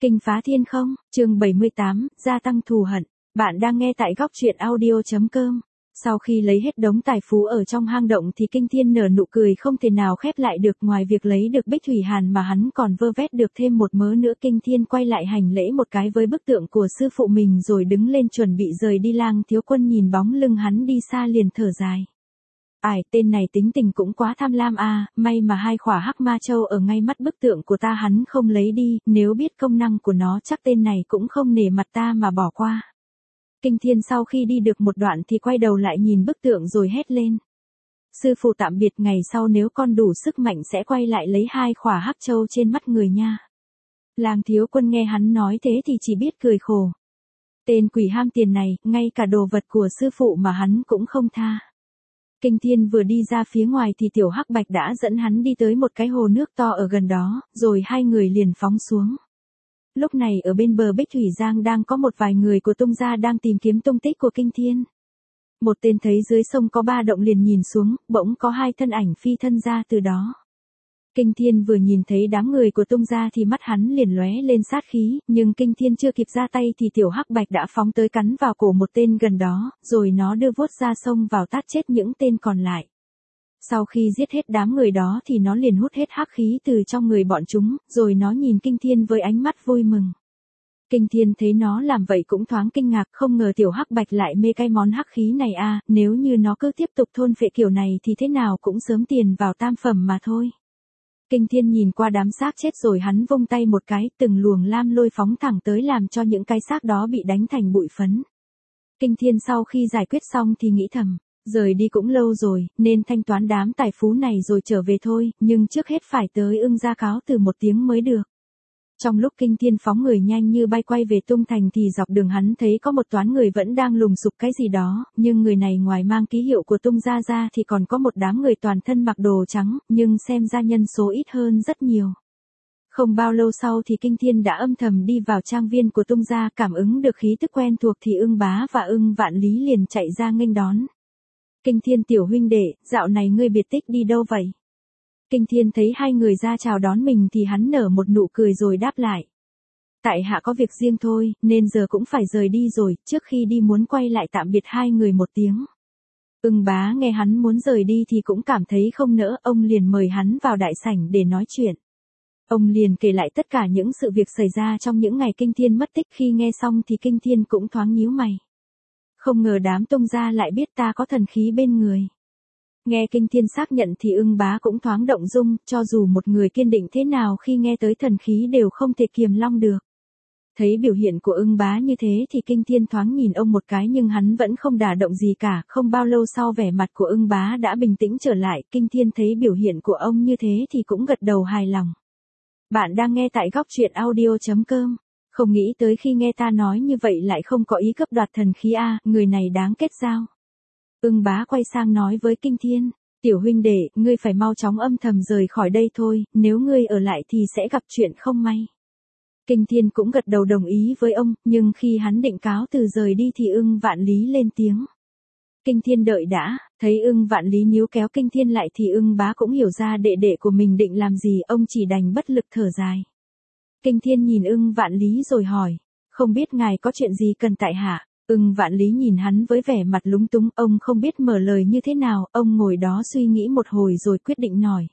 Kinh phá thiên không, chương 78, gia tăng thù hận. Bạn đang nghe tại góc truyện audio.com. Sau khi lấy hết đống tài phú ở trong hang động thì Kinh Thiên nở nụ cười không thể nào khép lại được, ngoài việc lấy được Bích Thủy Hàn mà hắn còn vơ vét được thêm một mớ nữa. Kinh Thiên quay lại hành lễ một cái với bức tượng của sư phụ mình rồi đứng lên chuẩn bị rời đi. Lang Thiếu Quân nhìn bóng lưng hắn đi xa liền thở dài. Ải, tên này tính tình cũng quá tham lam a, may mà hai khỏa hắc ma châu ở ngay mắt bức tượng của ta hắn không lấy đi, nếu biết công năng của nó chắc tên này cũng không nể mặt ta mà bỏ qua. Kinh Thiên sau khi đi được một đoạn thì quay đầu lại nhìn bức tượng rồi hét lên. Sư phụ tạm biệt, ngày sau nếu con đủ sức mạnh sẽ quay lại lấy hai khỏa hắc châu trên mắt người nha. Lang Thiếu Quân nghe hắn nói thế thì chỉ biết cười khổ. Tên quỷ ham tiền này, ngay cả đồ vật của sư phụ mà hắn cũng không tha. Kinh Thiên vừa đi ra phía ngoài thì Tiểu Hắc Bạch đã dẫn hắn đi tới một cái hồ nước to ở gần đó, rồi hai người liền phóng xuống. Lúc này ở bên bờ Bích Thủy Giang đang có một vài người của Tung gia đang tìm kiếm tung tích của Kinh Thiên. Một tên thấy dưới sông có ba động liền nhìn xuống, bỗng có hai thân ảnh phi thân ra từ đó. Kinh Thiên vừa nhìn thấy đám người của Tung gia thì mắt hắn liền lóe lên sát khí, nhưng Kinh Thiên chưa kịp ra tay thì Tiểu Hắc Bạch đã phóng tới cắn vào cổ một tên gần đó, rồi nó đưa vuốt ra sông vào tát chết những tên còn lại. Sau khi giết hết đám người đó thì nó liền hút hết hắc khí từ trong người bọn chúng, rồi nó nhìn Kinh Thiên với ánh mắt vui mừng. Kinh Thiên thấy nó làm vậy cũng thoáng kinh ngạc, không ngờ Tiểu Hắc Bạch lại mê cái món hắc khí này a, nếu như nó cứ tiếp tục thôn phệ kiểu này thì thế nào cũng sớm tiền vào tam phẩm mà thôi. Kinh Thiên nhìn qua đám xác chết rồi hắn vung tay một cái, từng luồng lam lôi phóng thẳng tới làm cho những cái xác đó bị đánh thành bụi phấn. Kinh Thiên sau khi giải quyết xong thì nghĩ thầm, rời đi cũng lâu rồi, nên thanh toán đám tài phú này rồi trở về thôi, nhưng trước hết phải tới Ưng gia cáo từ một tiếng mới được. Trong lúc Kinh Thiên phóng người nhanh như bay quay về Tung Thành thì dọc đường hắn thấy có một toán người vẫn đang lùng sục cái gì đó, nhưng người này ngoài mang ký hiệu của Tung gia ra thì còn có một đám người toàn thân mặc đồ trắng, nhưng xem ra nhân số ít hơn rất nhiều. Không bao lâu sau thì Kinh Thiên đã âm thầm đi vào trang viên của Tung gia, cảm ứng được khí tức quen thuộc thì Ưng Bá và Ưng Vạn Lý liền chạy ra nghênh đón. Kinh Thiên tiểu huynh đệ, dạo này ngươi biệt tích đi đâu vậy? Kinh Thiên thấy hai người ra chào đón mình thì hắn nở một nụ cười rồi đáp lại. Tại hạ có việc riêng thôi, nên giờ cũng phải rời đi rồi, trước khi đi muốn quay lại tạm biệt hai người một tiếng. Ưng Bá nghe hắn muốn rời đi thì cũng cảm thấy không nỡ, ông liền mời hắn vào đại sảnh để nói chuyện. Ông liền kể lại tất cả những sự việc xảy ra trong những ngày Kinh Thiên mất tích. Khi nghe xong thì Kinh Thiên cũng thoáng nhíu mày. Không ngờ đám Tung gia lại biết ta có thần khí bên người. Nghe Kinh Thiên xác nhận thì Ưng Bá cũng thoáng động dung, cho dù một người kiên định thế nào khi nghe tới thần khí đều không thể kiềm long được. Thấy biểu hiện của Ưng Bá như thế thì Kinh Thiên thoáng nhìn ông một cái nhưng hắn vẫn không đả động gì cả. Không bao lâu sau vẻ mặt của Ưng Bá đã bình tĩnh trở lại, Kinh Thiên thấy biểu hiện của ông như thế thì cũng gật đầu hài lòng. Bạn đang nghe tại góc truyện audio.com. Không nghĩ tới khi nghe ta nói như vậy lại không có ý cướp đoạt thần khí a, người này đáng kết giao. Ưng Bá quay sang nói với Kinh Thiên, tiểu huynh đệ, ngươi phải mau chóng âm thầm rời khỏi đây thôi, nếu ngươi ở lại thì sẽ gặp chuyện không may. Kinh Thiên cũng gật đầu đồng ý với ông, nhưng khi hắn định cáo từ rời đi thì Ưng Vạn Lý lên tiếng. Kinh Thiên đợi đã, thấy Ưng Vạn Lý níu kéo Kinh Thiên lại thì Ưng Bá cũng hiểu ra đệ đệ của mình định làm gì, ông chỉ đành bất lực thở dài. Kinh Thiên nhìn Ưng Vạn Lý rồi hỏi, không biết ngài có chuyện gì cần tại hạ? Ưng Vạn Lý nhìn hắn với vẻ mặt lúng túng, ông không biết mở lời như thế nào, ông ngồi đó suy nghĩ một hồi rồi quyết định nói.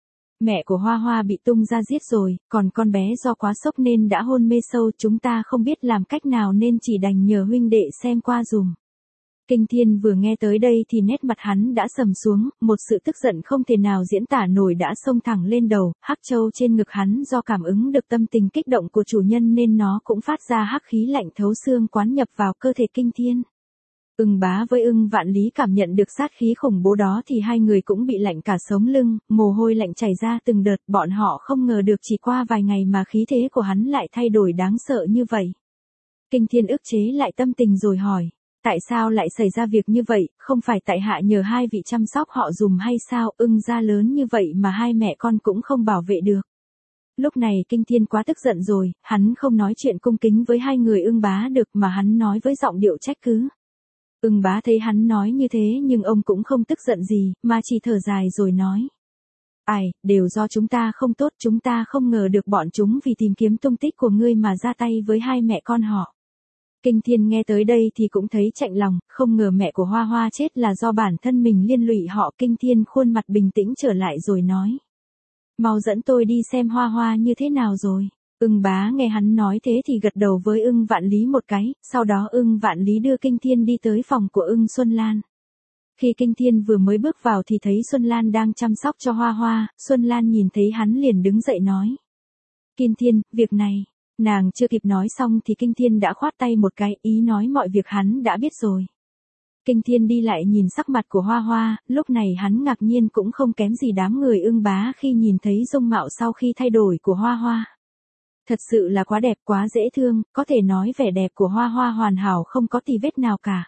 Mẹ của Hoa Hoa bị Tung gia giết rồi, còn con bé do quá sốc nên đã hôn mê sâu, chúng ta không biết làm cách nào nên chỉ đành nhờ huynh đệ xem qua dùm. Kinh Thiên vừa nghe tới đây thì nét mặt hắn đã sầm xuống, một sự tức giận không thể nào diễn tả nổi đã xông thẳng lên đầu, hắc châu trên ngực hắn do cảm ứng được tâm tình kích động của chủ nhân nên nó cũng phát ra hắc khí lạnh thấu xương quán nhập vào cơ thể Kinh Thiên. Ưng Bá với Ưng Vạn Lý cảm nhận được sát khí khủng bố đó thì hai người cũng bị lạnh cả sống lưng, mồ hôi lạnh chảy ra từng đợt, bọn họ không ngờ được chỉ qua vài ngày mà khí thế của hắn lại thay đổi đáng sợ như vậy. Kinh Thiên ức chế lại tâm tình rồi hỏi. Tại sao lại xảy ra việc như vậy, không phải tại hạ nhờ hai vị chăm sóc họ dùm hay sao? Ưng gia lớn như vậy mà hai mẹ con cũng không bảo vệ được. Lúc này Kinh Thiên quá tức giận rồi, hắn không nói chuyện cung kính với hai người Ưng Bá được mà hắn nói với giọng điệu trách cứ. Ưng Bá thấy hắn nói như thế nhưng ông cũng không tức giận gì, mà chỉ thở dài rồi nói. Ai, đều do chúng ta không tốt, chúng ta không ngờ được bọn chúng vì tìm kiếm tung tích của ngươi mà ra tay với hai mẹ con họ. Kinh Thiên nghe tới đây thì cũng thấy chạnh lòng, không ngờ mẹ của Hoa Hoa chết là do bản thân mình liên lụy họ. Kinh Thiên khuôn mặt bình tĩnh trở lại rồi nói. Mau dẫn tôi đi xem Hoa Hoa như thế nào rồi. Ưng Bá nghe hắn nói thế thì gật đầu với Ưng Vạn Lý một cái, sau đó Ưng Vạn Lý đưa Kinh Thiên đi tới phòng của Ưng Xuân Lan. Khi Kinh Thiên vừa mới bước vào thì thấy Xuân Lan đang chăm sóc cho Hoa Hoa, Xuân Lan nhìn thấy hắn liền đứng dậy nói. Kinh Thiên, việc này, nàng chưa kịp nói xong thì Kinh Thiên đã khoát tay một cái, ý nói mọi việc hắn đã biết rồi. Kinh Thiên đi lại nhìn sắc mặt của Hoa Hoa, lúc này hắn ngạc nhiên cũng không kém gì đám người Ưng Bá khi nhìn thấy dung mạo sau khi thay đổi của Hoa Hoa. Thật sự là quá đẹp, quá dễ thương, có thể nói vẻ đẹp của Hoa Hoa hoàn hảo không có tì vết nào cả.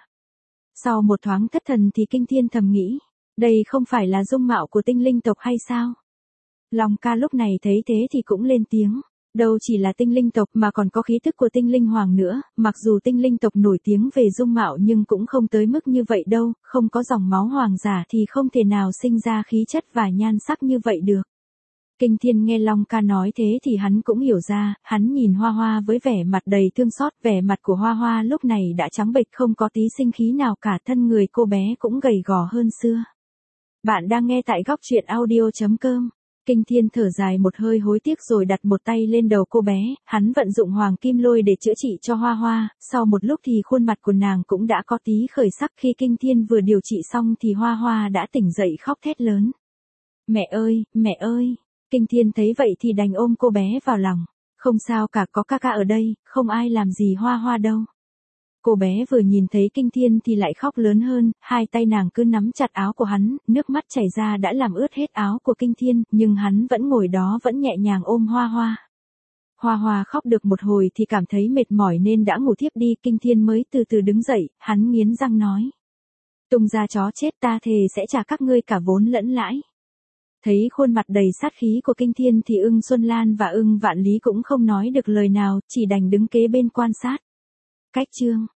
Sau một thoáng thất thần thì Kinh Thiên thầm nghĩ, đây không phải là dung mạo của tinh linh tộc hay sao? Long ca lúc này thấy thế thì cũng lên tiếng, đâu chỉ là tinh linh tộc mà còn có khí tức của tinh linh hoàng nữa, mặc dù tinh linh tộc nổi tiếng về dung mạo nhưng cũng không tới mức như vậy đâu, không có dòng máu hoàng giả thì không thể nào sinh ra khí chất và nhan sắc như vậy được. Kinh Thiên nghe Long ca nói thế thì hắn cũng hiểu ra, hắn nhìn Hoa Hoa với vẻ mặt đầy thương xót, vẻ mặt của Hoa Hoa lúc này đã trắng bệch không có tí sinh khí nào cả, thân người cô bé cũng gầy gò hơn xưa. Bạn đang nghe tại góc truyện audio.com. Kinh Thiên thở dài một hơi hối tiếc rồi đặt một tay lên đầu cô bé, hắn vận dụng hoàng kim lôi để chữa trị cho Hoa Hoa, sau một lúc thì khuôn mặt của nàng cũng đã có tí khởi sắc. Khi Kinh Thiên vừa điều trị xong thì Hoa Hoa đã tỉnh dậy khóc thét lớn. Mẹ ơi, mẹ ơi! Kinh Thiên thấy vậy thì đành ôm cô bé vào lòng. Không sao cả, có ca ca ở đây, không ai làm gì Hoa Hoa đâu. Cô bé vừa nhìn thấy Kinh Thiên thì lại khóc lớn hơn, hai tay nàng cứ nắm chặt áo của hắn, nước mắt chảy ra đã làm ướt hết áo của Kinh Thiên, nhưng hắn vẫn ngồi đó vẫn nhẹ nhàng ôm Hoa Hoa. Hoa Hoa khóc được một hồi thì cảm thấy mệt mỏi nên đã ngủ thiếp đi. Kinh Thiên mới từ từ đứng dậy, hắn nghiến răng nói. Tung ra chó chết, ta thề sẽ trả các ngươi cả vốn lẫn lãi. Thấy khuôn mặt đầy sát khí của Kinh Thiên thì Ưng Xuân Lan và Ưng Vạn Lý cũng không nói được lời nào, chỉ đành đứng kế bên quan sát. Cách chương